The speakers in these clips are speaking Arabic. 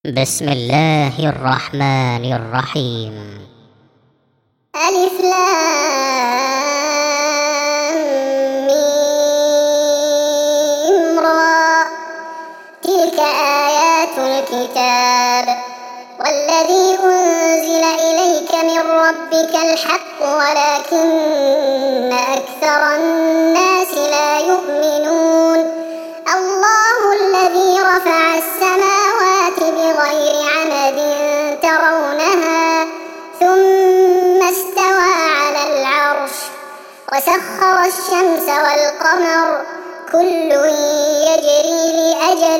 بسم الله الرحمن الرحيم. ألف لام ميم را. تلك آيات الكتاب والذي أنزل إليك من ربك الحق ولكن أكثر الناس لا يؤمنون. الله الذي رفع السماوات بغير عمد ترونها ثم استوى على العرش وسخر الشمس والقمر كل يجري لأجل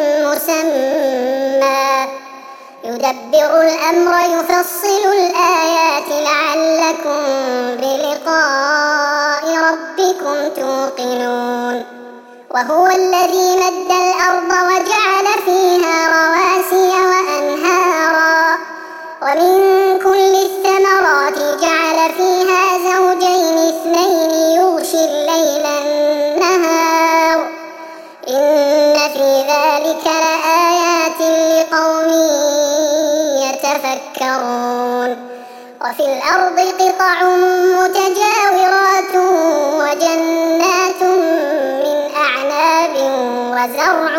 مسمى يدبر الأمر يفصل الآيات لعلكم بلقاء ربكم توقنون. وهو الذي مد الأرض وجعل فيها رواسي وأنهارا ومن كل الثمرات جعل فيها زوجين اثنين يغشي الليل النهار إن في ذلك لآيات لقوم يتفكرون. وفي الأرض قطع متجاورات وجنات من أعناب وزرع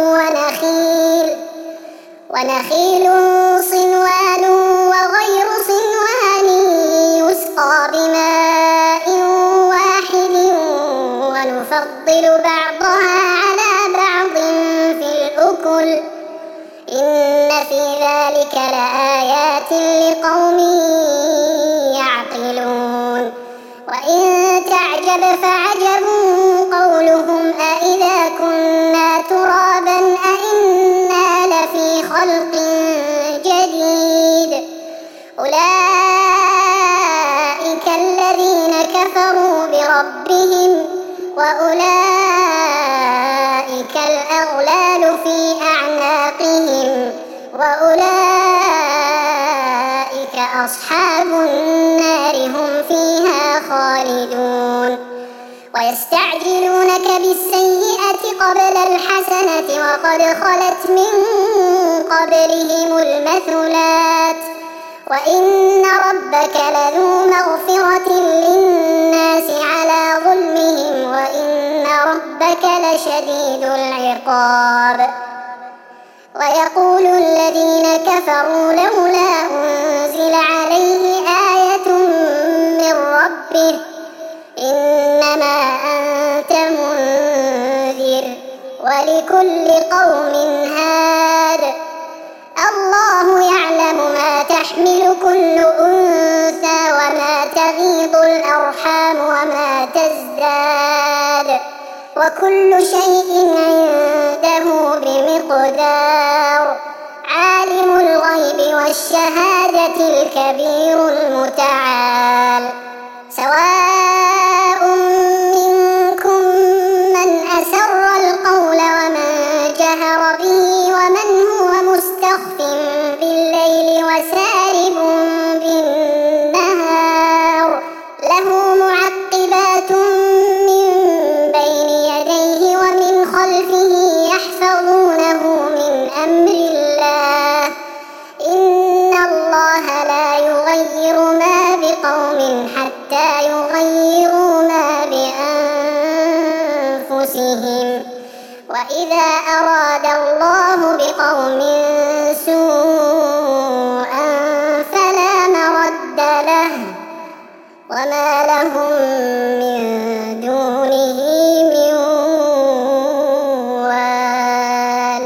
ونخيل صنوان وغير صنوان يسقى بماء واحد ونفضل بعضها على بعض في الأكل إن في ذلك لآيات لقوم يعقلون. وإن تعجب فعجب قولهم أإذا كنا ترابا أإنا لفي خلق جديد أولئك الذين كفروا بربهم وأولئك الأغلال في أعناقهم وأولئك أصحاب النار هم فيها خالدون. ويستعجلونك بالسيئة قبل الحسنة وقد خلت من قبلهم المثلات وإن ربك لذو مغفرة للناس على ظلمهم وإن ربك لشديد العقاب. ويقول الذين كفروا لولا أنزل عليه آية من ربه إنما أنت منذر ولكل قوم هاد الله يعلم ما تحمل كل أنثى وما تغيض الأرحام وما تزداد وكل شيء عنده بمقدار. عالم الغيب والشهادة الكبير المتعال. سواء منكم من أسر القول ومن جهر به ومن هو مستخف بالليل وسارب بالنهار له معقبات من بين يديه ومن خلفه يحفظونه من أمر الله إن الله لا يغير ما بقوم حتى يغيروا ما بأنفسهم وإذا أراد الله بقوم سوءا فلا مرد له وما لهم من دونه من وال.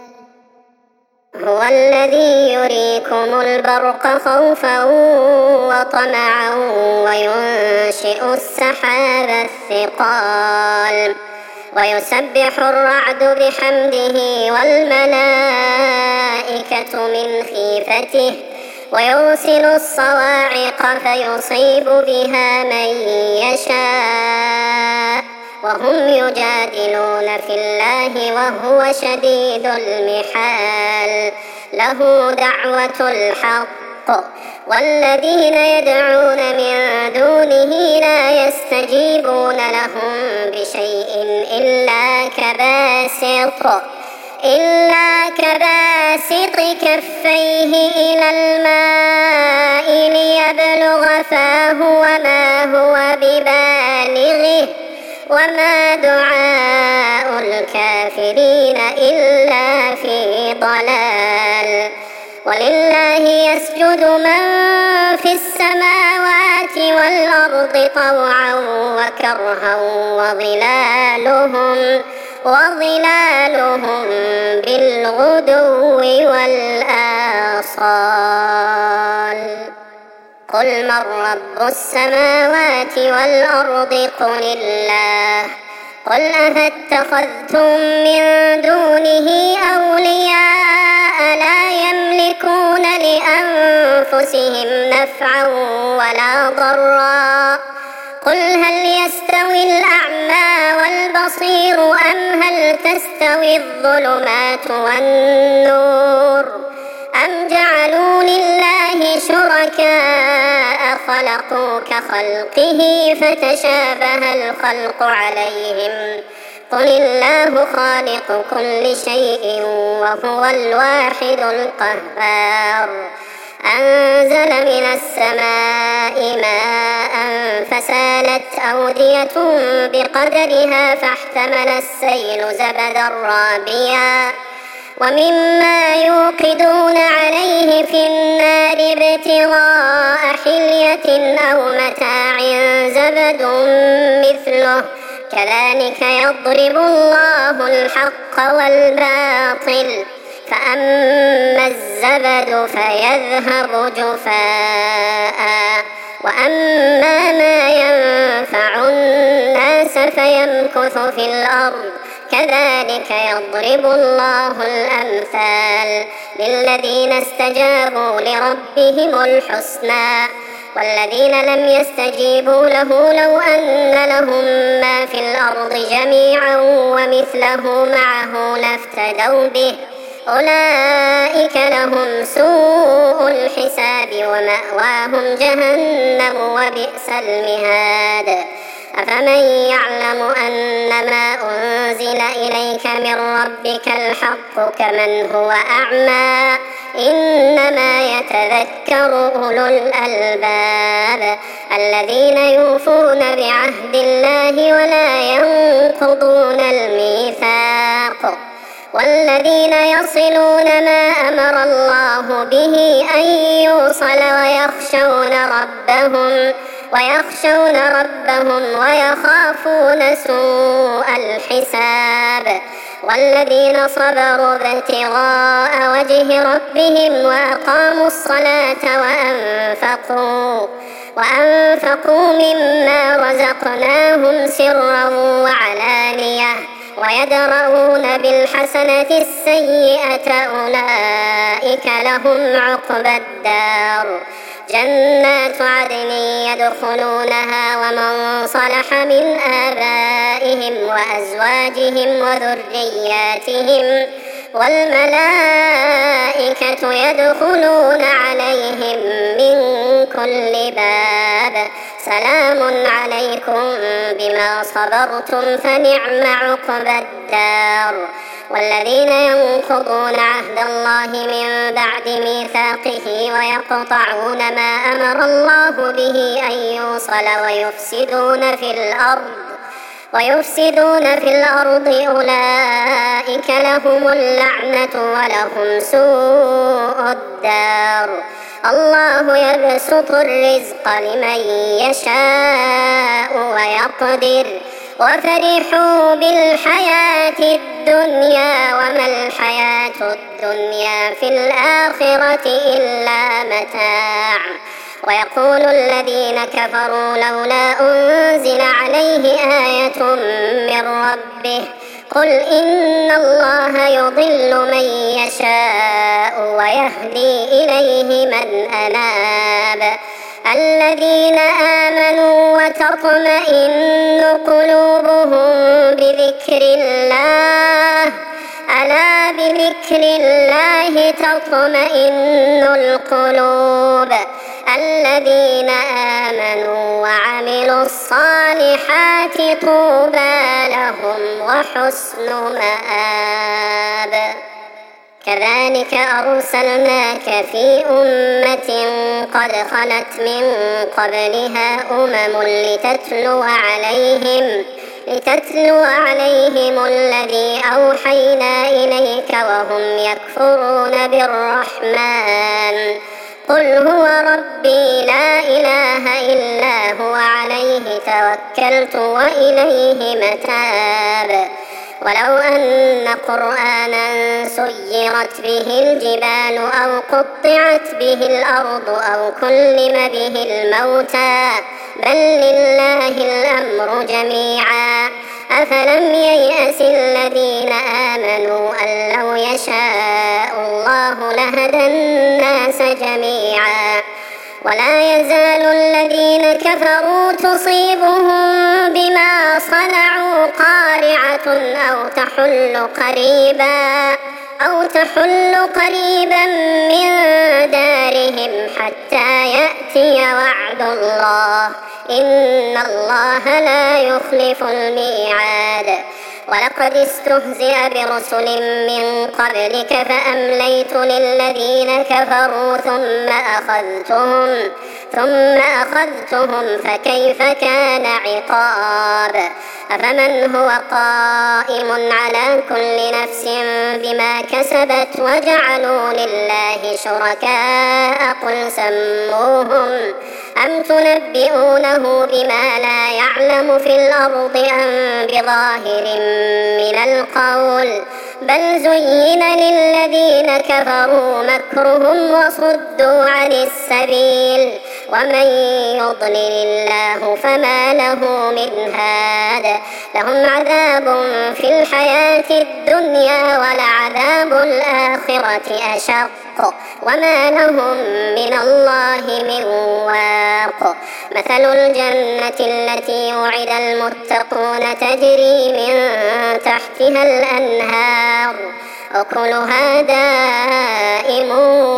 هو الذي يريكم البرق خوفا وطمعا وينشئ السحاب الثقال ويسبح الرعد بحمده والملائكة من خيفته ويرسل الصواعق فيصيب بها من يشاء وهم يجادلون في الله وهو شديد المحال. له دعوة الحق والذين يدعون من دونه لا يستجيبون لهم بشيء إلا كباسط إلا كباسط كفيه إلى الماء ليبلغ فاه وما هو ببالغه وما دعاء الكافرين إلا في ضلال. ولله يسجد من في السماوات والأرض طوعا وكرها وظلالهم بالغدو والآصال. قل من رب السماوات والأرض قل الله. قل أفاتخذتم من دونه أولياء لا يملكون لأنفسهم نفعا ولا ضرا. قل هل يستوي الأعمى والبصير أم هل تستوي الظلمات والنور أم جعلوا لله شركاء خلقوا كخلقه فتشابه الخلق عليهم. قل الله خالق كل شيء وهو الواحد القهار. أنزل من السماء ماء فسالت أودية بقدرها فاحتمل السيل زبدا رابيا ومما يوقدون عليه في النار ابتغاء حلية أو متاع زبد مثله كذلك يضرب الله الحق والباطل فأما الزبد فيذهب جفاء وأما ما ينفع الناس فيمكث في الأرض كذلك يضرب الله الأمثال للذين استجابوا لربهم الحسنى والذين لم يستجيبوا له لو أن لهم ما في الأرض جميعا ومثله معه لافتدوا به أولئك لهم سوء الحساب ومأواهم جهنم وبئس المهاد. أفمن يعلم أنما أنزل إليك من ربك الحق كمن هو أعمى إنما يتذكر أولو الألباب الذين يوفون بعهد الله ولا ينقضون الميثاق والذين يصلون ما أمر الله به أن يوصل ويخشون ربهم ويخافون سوء الحساب والذين صبروا ابتغاء وجه ربهم وأقاموا الصلاة وأنفقوا مما رزقناهم سرا وعلانية ويدرؤون بالحسنة السيئة أولئك لهم عقبى الدار جنات عدن يدخلونها ومن صلح من آبائهم وأزواجهم وذرياتهم والملائكة يدخلون عليهم من كل باب سلام عليكم بما صبرتم فنعم عقبى الدار. والذين ينقضون عهد الله من بعد ميثاقه ويقطعون ما أمر الله به أن يوصل ويفسدون في الأرض أولئك لهم اللعنة ولهم سوء الدار. الله يبسط الرزق لمن يشاء ويقدر وفرحوا بالحياة الدنيا وما الحياة الدنيا في الآخرة إلا متاع. ويقول الذين كفروا لولا أنزل عليه آية من ربه قل إن الله يضل من يشاء ويهدي إليه من أناب. الذين آمنوا وتطمئن قلوبهم بذكر الله ألا بذكر الله تطمئن القلوب الذين آمنوا وعملوا الصالحات طوبى لهم وحسن مآب. كذلك أرسلناك في أمة قد خلت من قبلها أمم لتتلو عليهم الذي أوحينا إليك وهم يكفرون بالرحمن. قل هو ربي لا إله إلا هو عليه توكلت وإليه متاب. ولو أن قرآنا سيرت به الجبال أو قطعت به الأرض أو كلم به الموتى بل لله الأمر جميعا. أفلم ييأس الذين آمنوا أن لو يشاء الله لهدى الناس جميعا. ولا يزال الذين كفروا تصيبهم بما صنعوا قارعة أو تحل قريبا من دارهم حتى يأتي وعد الله إن الله لا يخلف الميعاد. ولقد استهزئ برسل من قبلك فأمليت للذين كفروا ثم أخذتهم فكيف كان عقاب. أفمن هو قائم على كل نفس بما كسبت وجعلوا لله شركاء قل سموهم أم تنبئونه بما لا يعلم في الأرض أم بظاهر من القول بل زين للذين كفروا مكرهم وصدوا عن السبيل ومن يضلل الله فما له من هاد. لهم عذاب في الحياة الدنيا ولعذاب الآخرة أشق وما لهم من الله من واق. مثل الجنة التي وعد المتقون تجري من تحتها الأنهار أكلها دائم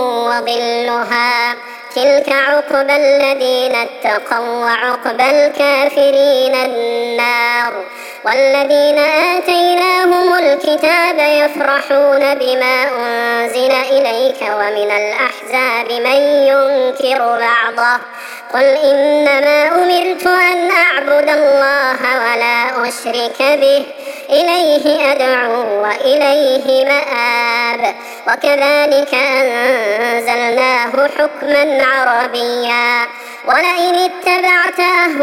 وظلها تلك عقبى الذين اتقوا وعقبى الكافرين النار. والذين آتيناهم الكتاب يفرحون بما أنزل إليك ومن الأحزاب من ينكر بعضه قل إنما أمرت أن أعبد الله ولا أشرك به إليه أدعو وإليه مآب. وكذلك أنزلناه حكما عربيا ولئن اتبعت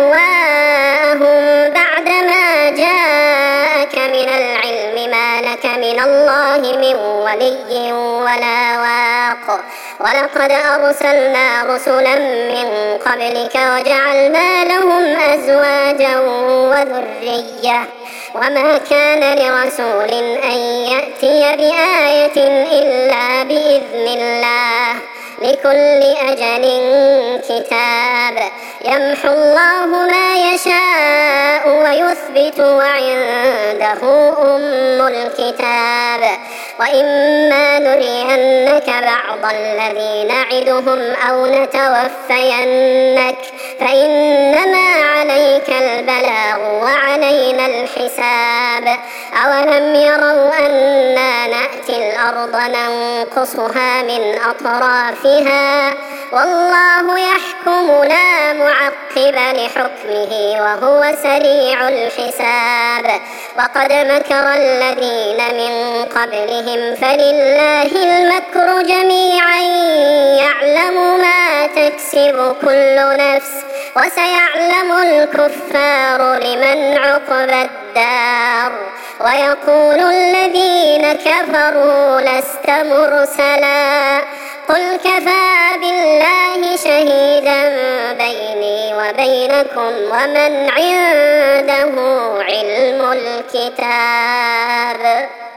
أهواءهم بعدما جاءك من العلم ما لك من الله من ولي ولا واق. ولقد أرسلنا رسلا من قبلك وجعلنا لهم أزواجا وذرية وما كان لرسول أن يأتي بآية إلا بإذن الله لكل أجل كتاب. يمحو الله ما يشاء ويثبت وعنده أم الكتاب. وإما نرينك بعض الذي نعدهم أو نتوفينك فإنما عليك البلاغ وعلينا الحساب. أولم يروا أنا نأتي الأرض ننقصها من أطرافها والله يحكم لا معقب لحكمه وهو سريع الحساب. وقد مكر الذين من قبلهم فلله المكر جميعا يعلم ما تكسب كل نفس وسيعلم الكفار لمن عقبى الدار. ويقول الذين كفروا لست مرسلا قل كفى بالله شهيدا بيني وبينكم ومن عنده علم الكتاب.